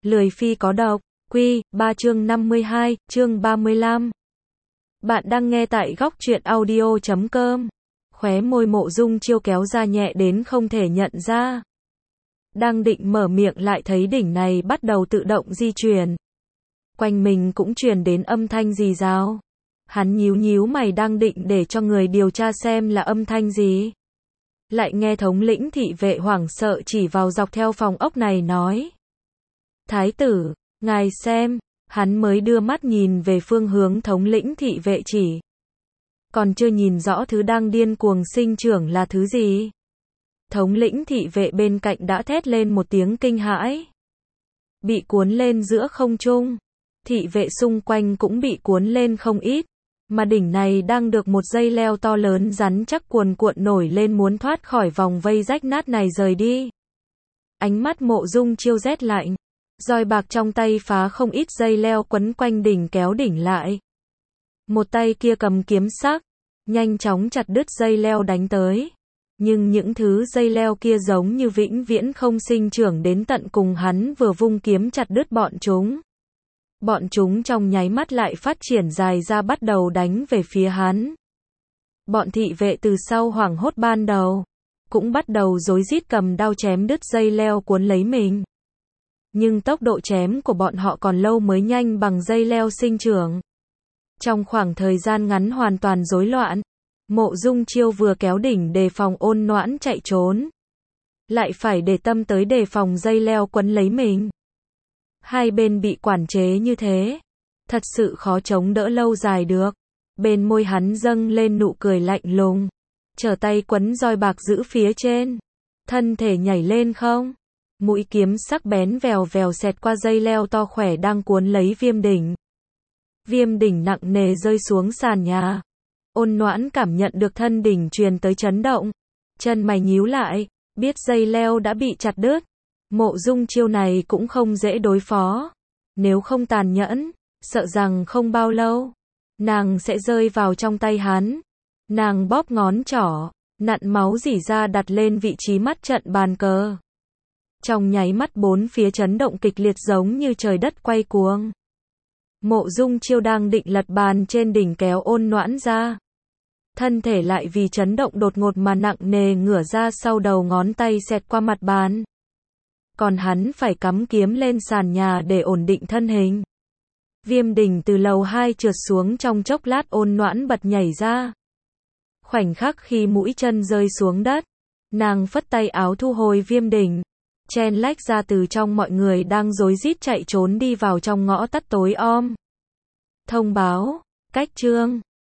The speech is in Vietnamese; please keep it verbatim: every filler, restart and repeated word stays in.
Lười phi có độc, Quy, ba chương năm mươi hai, chương ba mươi lăm. Bạn đang nghe tại góc truyện audio chấm com. Khóe môi Mộ Dung Chiêu kéo ra nhẹ đến không thể nhận ra. Đang định mở miệng lại thấy đỉnh này bắt đầu tự động di chuyển. Quanh mình cũng truyền đến âm thanh rì rào. Hắn nhíu nhíu mày đang định để cho người điều tra xem là âm thanh gì. Lại nghe thống lĩnh thị vệ hoảng sợ chỉ vào dọc theo phòng ốc này nói. Thái tử, ngài xem, hắn mới đưa mắt nhìn về phương hướng thống lĩnh thị vệ chỉ. Còn chưa nhìn rõ thứ đang điên cuồng sinh trưởng là thứ gì. Thống lĩnh thị vệ bên cạnh đã thét lên một tiếng kinh hãi. Bị cuốn lên giữa không trung. Thị vệ xung quanh cũng bị cuốn lên không ít. Mà đỉnh này đang được một dây leo to lớn rắn chắc cuồn cuộn nổi lên muốn thoát khỏi vòng vây rách nát này rời đi. Ánh mắt Mộ Dung Chiêu rét lạnh. Roi bạc trong tay phá không ít dây leo quấn quanh đỉnh kéo đỉnh lại. Một tay kia cầm kiếm sắc, nhanh chóng chặt đứt dây leo đánh tới. Nhưng những thứ dây leo kia giống như vĩnh viễn không sinh trưởng đến tận cùng hắn vừa vung kiếm chặt đứt bọn chúng. Bọn chúng trong nháy mắt lại phát triển dài ra bắt đầu đánh về phía hắn. Bọn thị vệ từ sau hoảng hốt ban đầu, cũng bắt đầu rối rít cầm đao chém đứt dây leo cuốn lấy mình. Nhưng tốc độ chém của bọn họ còn lâu mới nhanh bằng dây leo sinh trưởng. Trong khoảng thời gian ngắn hoàn toàn rối loạn, Mộ Dung Chiêu vừa kéo đỉnh đề phòng Ôn Noãn chạy trốn, lại phải để tâm tới đề phòng dây leo quấn lấy mình. Hai bên bị quản chế như thế, thật sự khó chống đỡ lâu dài được. Bên môi hắn dâng lên nụ cười lạnh lùng, trở tay quấn roi bạc giữ phía trên, thân thể nhảy lên không. Mũi kiếm sắc bén vèo vèo xẹt qua dây leo to khỏe đang cuốn lấy Viêm đỉnh. Viêm đỉnh nặng nề rơi xuống sàn nhà. Ôn Noãn cảm nhận được thân đỉnh truyền tới chấn động, chân mày nhíu lại, biết dây leo đã bị chặt đứt. Mộ Dung Chiêu này cũng không dễ đối phó. Nếu không tàn nhẫn, sợ rằng không bao lâu, nàng sẽ rơi vào trong tay hắn. Nàng bóp ngón trỏ, nặn máu rỉ ra đặt lên vị trí mắt trận bàn cờ. Trong nháy mắt bốn phía chấn động kịch liệt giống như trời đất quay cuồng. Mộ Dung Chiêu đang định lật bàn trên đỉnh kéo Ôn Noãn ra. Thân thể lại vì chấn động đột ngột mà nặng nề ngửa ra sau đầu ngón tay xẹt qua mặt bàn. Còn hắn phải cắm kiếm lên sàn nhà để ổn định thân hình. Viêm đỉnh từ lầu hai trượt xuống trong chốc lát Ôn Noãn bật nhảy ra. Khoảnh khắc khi mũi chân rơi xuống đất, nàng phất tay áo thu hồi viêm đỉnh. Chen lách ra từ trong mọi người đang rối rít chạy trốn đi vào trong ngõ tắt tối om. Thông báo, cách chương.